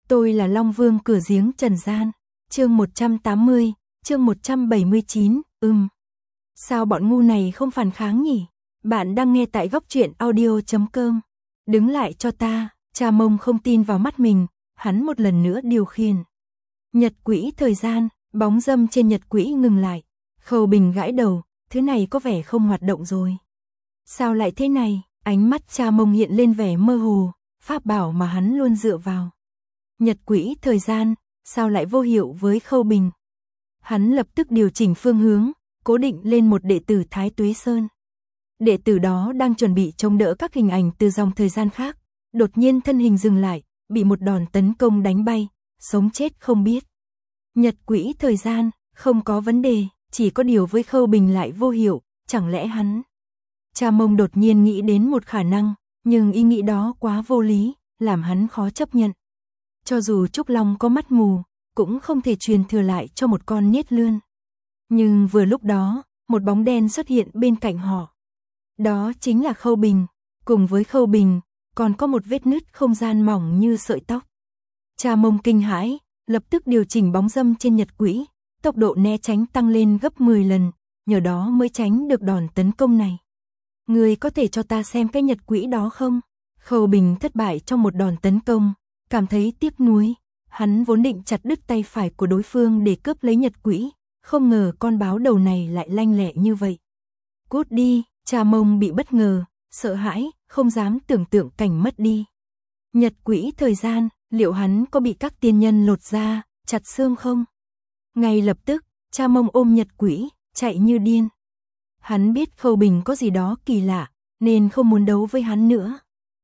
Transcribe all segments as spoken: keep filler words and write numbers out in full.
Tôi là Long Vương cửa giếng trần gian. Chương một trăm tám mươi, chương một trăm bảy mươi chín, ừm. Sao bọn ngu này không phản kháng nhỉ? Bạn đang nghe tại góc truyện audio chấm com. Đứng lại cho ta, Cha Mông không tin vào mắt mình, hắn một lần nữa điều khiển. Nhật quỹ thời gian, bóng dâm trên nhật quỹ ngừng lại. Khâu Bình gãi đầu, thứ này có vẻ không hoạt động rồi. Sao lại thế này? Ánh mắt Cha Mông hiện lên vẻ mơ hồ, pháp bảo mà hắn luôn dựa vào. Nhật quỹ thời gian, sao lại vô hiệu với Khâu Bình? Hắn lập tức điều chỉnh phương hướng, cố định lên một đệ tử Thái Tuế Sơn. Đệ tử đó đang chuẩn bị chống đỡ các hình ảnh từ dòng thời gian khác, đột nhiên thân hình dừng lại, bị một đòn tấn công đánh bay, sống chết không biết. Nhật quỹ thời gian, không có vấn đề, chỉ có điều với Khâu Bình lại vô hiệu, chẳng lẽ hắn... Cha Mông đột nhiên nghĩ đến một khả năng, nhưng ý nghĩ đó quá vô lý, làm hắn khó chấp nhận. Cho dù Trúc Long có mắt mù, cũng không thể truyền thừa lại cho một con niết lươn. Nhưng vừa lúc đó, một bóng đen xuất hiện bên cạnh họ. Đó chính là Khâu Bình, cùng với Khâu Bình, còn có một vết nứt không gian mỏng như sợi tóc. Cha Mông kinh hãi, lập tức điều chỉnh bóng dâm trên nhật quỹ, tốc độ né tránh tăng lên gấp mười lần, nhờ đó mới tránh được đòn tấn công này. Người có thể cho ta xem cái nhật quỹ đó không? Khâu Bình thất bại trong một đòn tấn công, cảm thấy tiếc nuối. Hắn vốn định chặt đứt tay phải của đối phương để cướp lấy nhật quỹ, không ngờ con báo đầu này lại lanh lẹ như vậy. Cút đi, Cha Mông bị bất ngờ, sợ hãi, không dám tưởng tượng cảnh mất đi. Nhật quỹ thời gian, liệu hắn có bị các tiên nhân lột da, chặt xương không? Ngay lập tức, Cha Mông ôm nhật quỹ, chạy như điên. Hắn biết Khâu Bình có gì đó kỳ lạ, nên không muốn đấu với hắn nữa.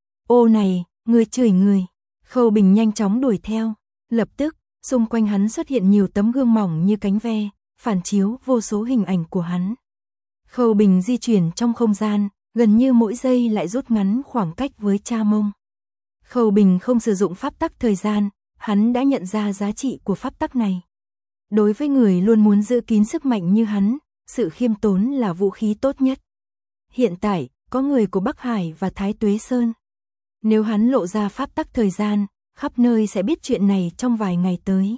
Ô này, người chửi người. Khâu Bình nhanh chóng đuổi theo. Lập tức, xung quanh hắn xuất hiện nhiều tấm gương mỏng như cánh ve, phản chiếu vô số hình ảnh của hắn. Khâu Bình di chuyển trong không gian, gần như mỗi giây lại rút ngắn khoảng cách với Cha Mông. Khâu Bình không sử dụng pháp tắc thời gian, hắn đã nhận ra giá trị của pháp tắc này. Đối với người luôn muốn giữ kín sức mạnh như hắn, sự khiêm tốn là vũ khí tốt nhất. Hiện tại, có người của Bắc Hải và Thái Tuế Sơn. Nếu hắn lộ ra pháp tắc thời gian, khắp nơi sẽ biết chuyện này trong vài ngày tới.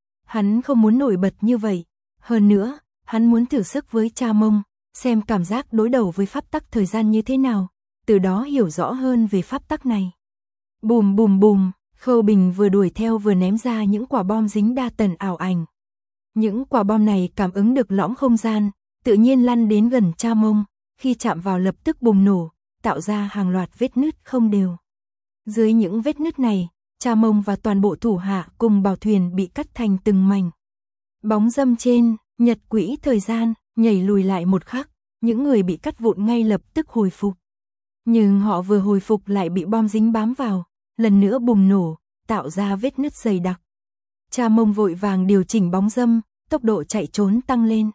Hắn không muốn nổi bật như vậy. Hơn nữa, hắn muốn thử sức với Cha Mông, xem cảm giác đối đầu với pháp tắc thời gian như thế nào, từ đó hiểu rõ hơn về pháp tắc này. Bùm bùm bùm, Khâu Bình vừa đuổi theo vừa ném ra những quả bom dính đa tần ảo ảnh. Những quả bom này cảm ứng được lõm không gian, tự nhiên lăn đến gần Cha Mông, khi chạm vào lập tức bùng nổ, tạo ra hàng loạt vết nứt không đều. Dưới những vết nứt này, Cha Mông và toàn bộ thủ hạ cùng bảo thuyền bị cắt thành từng mảnh. Bóng dâm trên, nhật quỹ thời gian, nhảy lùi lại một khắc, những người bị cắt vụn ngay lập tức hồi phục. Nhưng họ vừa hồi phục lại bị bom dính bám vào, lần nữa bùng nổ, tạo ra vết nứt dày đặc. Cha Mông vội vàng điều chỉnh bóng dâm, tốc độ chạy trốn tăng lên.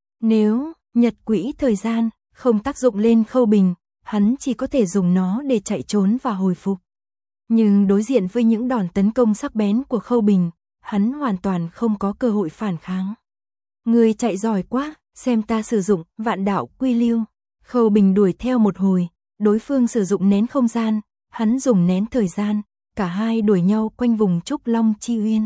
Nếu nhật quỹ thời gian không tác dụng lên Khâu Bình, hắn chỉ có thể dùng nó để chạy trốn và hồi phục. Nhưng đối diện với những đòn tấn công sắc bén của Khâu Bình, hắn hoàn toàn không có cơ hội phản kháng. Người chạy giỏi quá, xem ta sử dụng vạn đạo quy lưu. Khâu Bình đuổi theo một hồi, đối phương sử dụng nén không gian, hắn dùng nén thời gian, cả hai đuổi nhau quanh vùng Trúc Long Chi Uyên.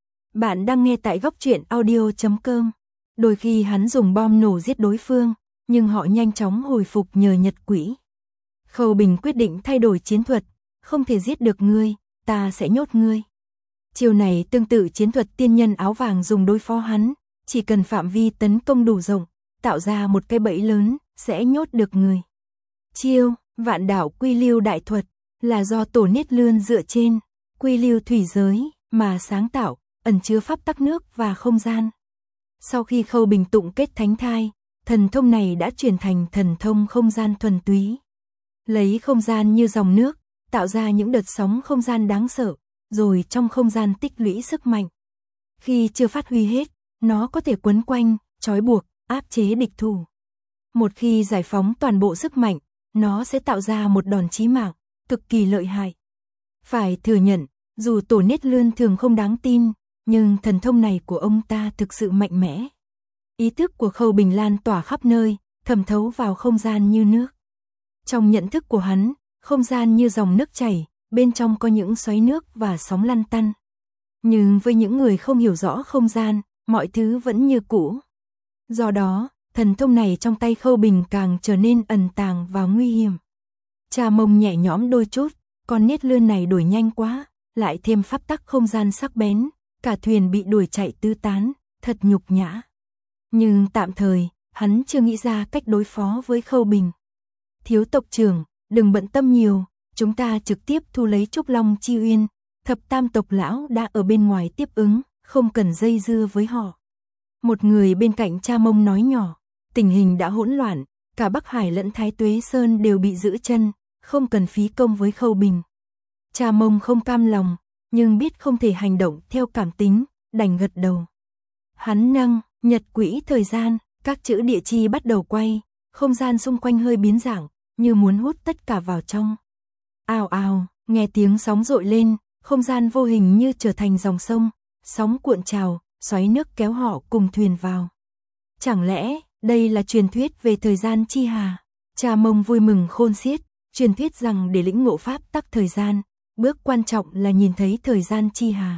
Bạn đang nghe tại góc truyện audio chấm com. Đôi khi hắn dùng bom nổ giết đối phương, nhưng họ nhanh chóng hồi phục nhờ nhật quỹ. Khâu Bình quyết định thay đổi chiến thuật, không thể giết được ngươi, ta sẽ nhốt ngươi. Chiêu này tương tự chiến thuật tiên nhân áo vàng dùng đối phó hắn, chỉ cần phạm vi tấn công đủ rộng, tạo ra một cái bẫy lớn, sẽ nhốt được người. Chiêu, vạn đạo quy lưu đại thuật, là do tổ niết lươn dựa trên quy lưu thủy giới mà sáng tạo, ẩn chứa pháp tắc nước và không gian. Sau khi Khâu Bình tụng kết thánh thai, thần thông này đã chuyển thành thần thông không gian thuần túy. Lấy không gian như dòng nước, tạo ra những đợt sóng không gian đáng sợ, rồi trong không gian tích lũy sức mạnh. Khi chưa phát huy hết, nó có thể quấn quanh, trói buộc, áp chế địch thủ. Một khi giải phóng toàn bộ sức mạnh, nó sẽ tạo ra một đòn chí mạng, cực kỳ lợi hại. Phải thừa nhận, dù tổ niết lươn thường không đáng tin, nhưng thần thông này của ông ta thực sự mạnh mẽ. Ý thức của Khâu Bình lan tỏa khắp nơi, thẩm thấu vào không gian như nước. Trong nhận thức của hắn, không gian như dòng nước chảy, bên trong có những xoáy nước và sóng lăn tăn. Nhưng với những người không hiểu rõ không gian, mọi thứ vẫn như cũ. Do đó, thần thông này trong tay Khâu Bình càng trở nên ẩn tàng và nguy hiểm. Cha Mông nhẹ nhõm đôi chút, con nết lươn này đuổi nhanh quá, lại thêm pháp tắc không gian sắc bén, cả thuyền bị đuổi chạy tứ tán, thật nhục nhã. Nhưng tạm thời, hắn chưa nghĩ ra cách đối phó với Khâu Bình. Thiếu tộc trưởng, đừng bận tâm nhiều, chúng ta trực tiếp thu lấy Trúc Long Chi Uyên, thập tam tộc lão đã ở bên ngoài tiếp ứng, không cần dây dưa với họ. Một người bên cạnh Cha Mông nói nhỏ, tình hình đã hỗn loạn, cả Bắc Hải lẫn Thái Tuế Sơn đều bị giữ chân, không cần phí công với Khâu Bình. Cha Mông không cam lòng, nhưng biết không thể hành động theo cảm tính, đành gật đầu. Hắn nâng nhật quỹ thời gian, các chữ địa chi bắt đầu quay, không gian xung quanh hơi biến dạng, như muốn hút tất cả vào trong. Ào ào, nghe tiếng sóng dội lên, không gian vô hình như trở thành dòng sông, sóng cuộn trào, xoáy nước kéo họ cùng thuyền vào. Chẳng lẽ, đây là truyền thuyết về thời gian chi hà? Cha Mông vui mừng khôn xiết, truyền thuyết rằng để lĩnh ngộ pháp tắc thời gian, bước quan trọng là nhìn thấy thời gian chi hà.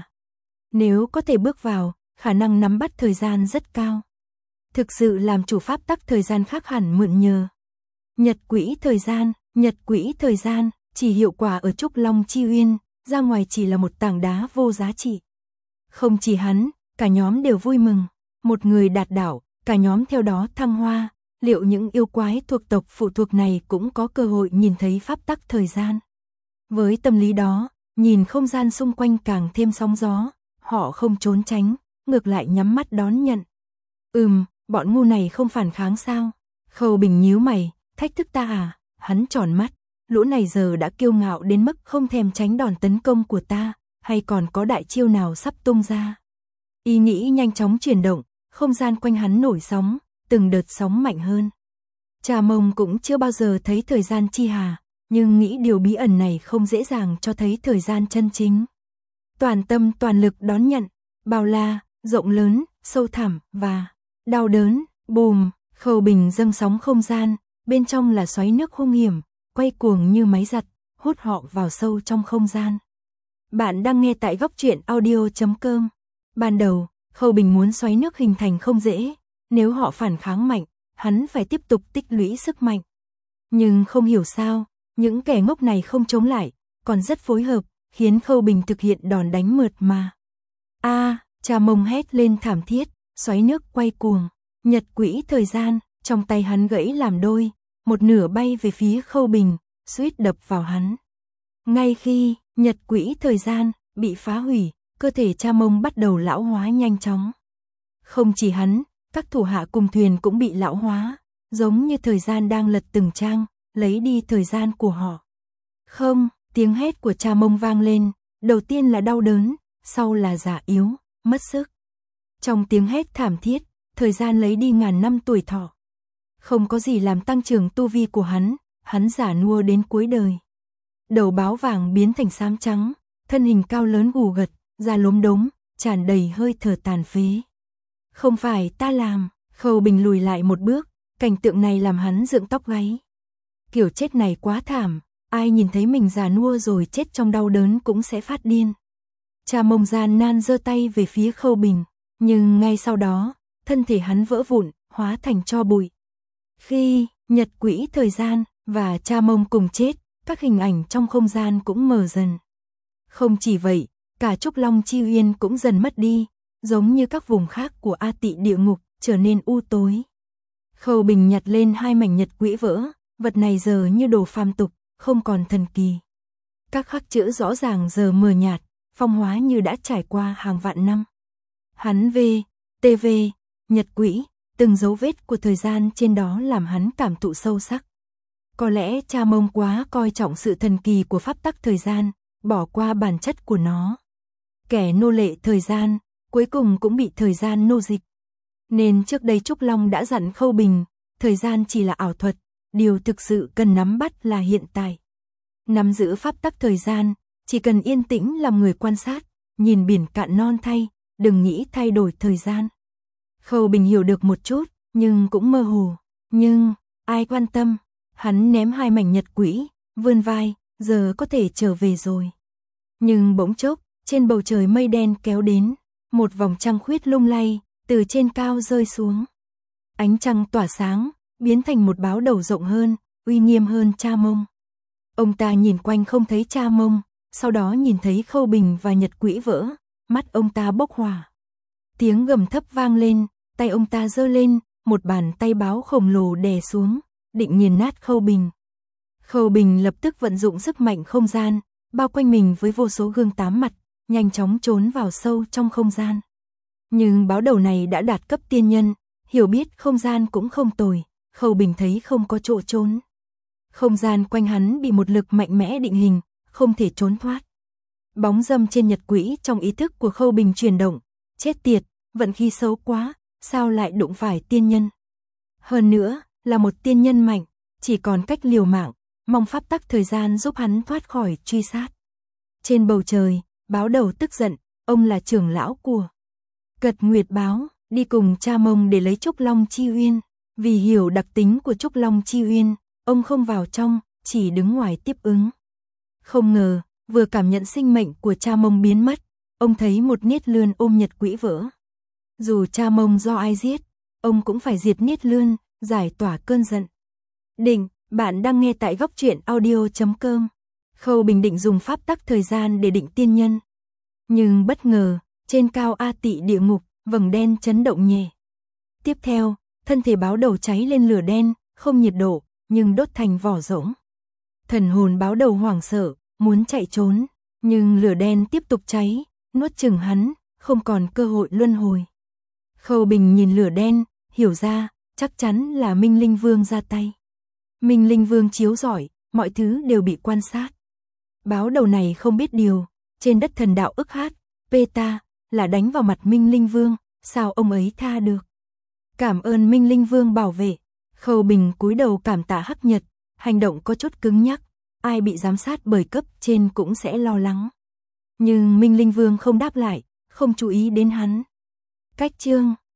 Nếu có thể bước vào, khả năng nắm bắt thời gian rất cao. Thực sự làm chủ pháp tắc thời gian khác hẳn mượn nhờ. Nhật quỹ thời gian, nhật quỹ thời gian, chỉ hiệu quả ở Trúc Long Chi Uyên, ra ngoài chỉ là một tảng đá vô giá trị. Không chỉ hắn, cả nhóm đều vui mừng, một người đạt đảo, cả nhóm theo đó thăng hoa, liệu những yêu quái thuộc tộc phụ thuộc này cũng có cơ hội nhìn thấy pháp tắc thời gian. Với tâm lý đó, nhìn không gian xung quanh càng thêm sóng gió, họ không trốn tránh, ngược lại nhắm mắt đón nhận. Ừm, bọn ngu này không phản kháng sao? Khâu Bình nhíu mày, thách thức ta à? Hắn tròn mắt, lũ này giờ đã kiêu ngạo đến mức không thèm tránh đòn tấn công của ta, hay còn có đại chiêu nào sắp tung ra? Ý nghĩ nhanh chóng chuyển động, không gian quanh hắn nổi sóng, từng đợt sóng mạnh hơn. Cha Mông cũng chưa bao giờ thấy thời gian chi hà, nhưng nghĩ điều bí ẩn này không dễ dàng cho thấy thời gian chân chính. Toàn tâm toàn lực đón nhận, bao la, rộng lớn, sâu thẳm và đau đớn, bùm, Khâu Bình dâng sóng không gian, bên trong là xoáy nước hung hiểm, quay cuồng như máy giặt, hút họ vào sâu trong không gian. Bạn đang nghe tại góc truyện audio chấm com. Ban đầu, Khâu Bình muốn xoáy nước hình thành không dễ, nếu họ phản kháng mạnh, hắn phải tiếp tục tích lũy sức mạnh. Nhưng không hiểu sao, những kẻ ngốc này không chống lại, còn rất phối hợp, khiến Khâu Bình thực hiện đòn đánh mượt mà. A, Cha Mông hét lên thảm thiết, xoáy nước quay cuồng, nhật quỹ thời gian, trong tay hắn gãy làm đôi, một nửa bay về phía Khâu Bình, suýt đập vào hắn. Ngay khi nhật quỹ thời gian bị phá hủy, cơ thể Cha Mông bắt đầu lão hóa nhanh chóng. Không chỉ hắn, các thủ hạ cùng thuyền cũng bị lão hóa, giống như thời gian đang lật từng trang, lấy đi thời gian của họ. Không, tiếng hét của Cha Mông vang lên, đầu tiên là đau đớn, sau là già yếu, mất sức. Trong tiếng hét thảm thiết, thời gian lấy đi ngàn năm tuổi thọ. Không có gì làm tăng trưởng tu vi của hắn, hắn già nua đến cuối đời. Đầu báo vàng biến thành xám trắng, thân hình cao lớn gù gật, da lốm đốm, tràn đầy hơi thở tàn phế. Không phải ta làm, Khâu Bình lùi lại một bước, cảnh tượng này làm hắn dựng tóc gáy. Kiểu chết này quá thảm, ai nhìn thấy mình già nua rồi chết trong đau đớn cũng sẽ phát điên. Cha Mông gian nan giơ tay về phía Khâu Bình, nhưng ngay sau đó, thân thể hắn vỡ vụn, hóa thành tro bụi. Khi nhật quỹ thời gian và Cha Mông cùng chết, các hình ảnh trong không gian cũng mờ dần. Không chỉ vậy, cả Trúc Long Chi Uyên cũng dần mất đi, giống như các vùng khác của A Tị địa ngục, trở nên u tối. Khâu Bình nhặt lên hai mảnh nhật quỹ vỡ, vật này giờ như đồ phàm tục, không còn thần kỳ. Các khắc chữ rõ ràng giờ mờ nhạt, phong hóa như đã trải qua hàng vạn năm. Hắn V, tê vê, nhật quỹ, từng dấu vết của thời gian trên đó làm hắn cảm thụ sâu sắc. Có lẽ Cha Mông quá coi trọng sự thần kỳ của pháp tắc thời gian, bỏ qua bản chất của nó. Kẻ nô lệ thời gian, cuối cùng cũng bị thời gian nô dịch. Nên trước đây Trúc Long đã dặn Khâu Bình, thời gian chỉ là ảo thuật, điều thực sự cần nắm bắt là hiện tại. Nắm giữ pháp tắc thời gian, chỉ cần yên tĩnh làm người quan sát, nhìn biển cạn non thay, đừng nghĩ thay đổi thời gian. Khâu Bình hiểu được một chút, nhưng cũng mơ hồ. Nhưng, ai quan tâm, hắn ném hai mảnh nhật quỹ, vươn vai, giờ có thể trở về rồi. Nhưng bỗng chốc, Trên bầu trời mây đen kéo đến, một vòng trăng khuyết lung lay, từ trên cao rơi xuống. Ánh trăng tỏa sáng, biến thành một báo đầu rộng hơn, uy nghiêm hơn Cha Mông. Ông ta nhìn quanh không thấy Cha Mông, sau đó nhìn thấy Khâu Bình và Nhật Quỹ vỡ, mắt ông ta bốc hỏa. Tiếng gầm thấp vang lên, tay ông ta giơ lên, một bàn tay báo khổng lồ đè xuống, định nghiền nát Khâu Bình. Khâu Bình lập tức vận dụng sức mạnh không gian, bao quanh mình với vô số gương tám mặt, nhanh chóng trốn vào sâu trong không gian. Nhưng báo đầu này đã đạt cấp tiên nhân, hiểu biết không gian cũng không tồi, Khâu Bình thấy không có chỗ trốn. Không gian quanh hắn bị một lực mạnh mẽ định hình, không thể trốn thoát. Bóng dâm trên Nhật Quỹ trong ý thức của Khâu Bình chuyển động, chết tiệt, vận khí xấu quá, sao lại đụng phải tiên nhân. Hơn nữa, là một tiên nhân mạnh, chỉ còn cách liều mạng, mong pháp tắc thời gian giúp hắn thoát khỏi truy sát. Trên bầu trời, báo đầu tức giận, ông là trưởng lão của Cật Nguyệt Báo, đi cùng Cha Mông để lấy Trúc Long Chi Uyên. Vì hiểu đặc tính của Trúc Long Chi Uyên, ông không vào trong, chỉ đứng ngoài tiếp ứng. Không ngờ, vừa cảm nhận sinh mệnh của Cha Mông biến mất, ông thấy một Niết Lươn ôm Nhật Quỹ vỡ. Dù Cha Mông do ai giết, ông cũng phải diệt Niết Lươn, giải tỏa cơn giận. Định, bạn đang nghe tại góc truyện audio chấm com. Khâu Bình định dùng pháp tắc thời gian để định tiên nhân. Nhưng bất ngờ, trên cao A Tị địa ngục, vầng đen chấn động nhẹ. Tiếp theo, thân thể báo đầu cháy lên lửa đen, không nhiệt độ, nhưng đốt thành vỏ rỗng. Thần hồn báo đầu hoảng sợ, muốn chạy trốn, nhưng lửa đen tiếp tục cháy, nuốt chửng hắn, không còn cơ hội luân hồi. Khâu Bình nhìn lửa đen, hiểu ra, chắc chắn là Minh Linh Vương ra tay. Minh Linh Vương chiếu rọi, mọi thứ đều bị quan sát. Báo đầu này không biết điều, trên đất thần đạo ức hát, Peta, là đánh vào mặt Minh Linh Vương, sao ông ấy tha được. Cảm ơn Minh Linh Vương bảo vệ. Khâu Bình cúi đầu cảm tạ Hắc Nhật, hành động có chút cứng nhắc, ai bị giám sát bởi cấp trên cũng sẽ lo lắng. Nhưng Minh Linh Vương không đáp lại, không chú ý đến hắn. Cách chương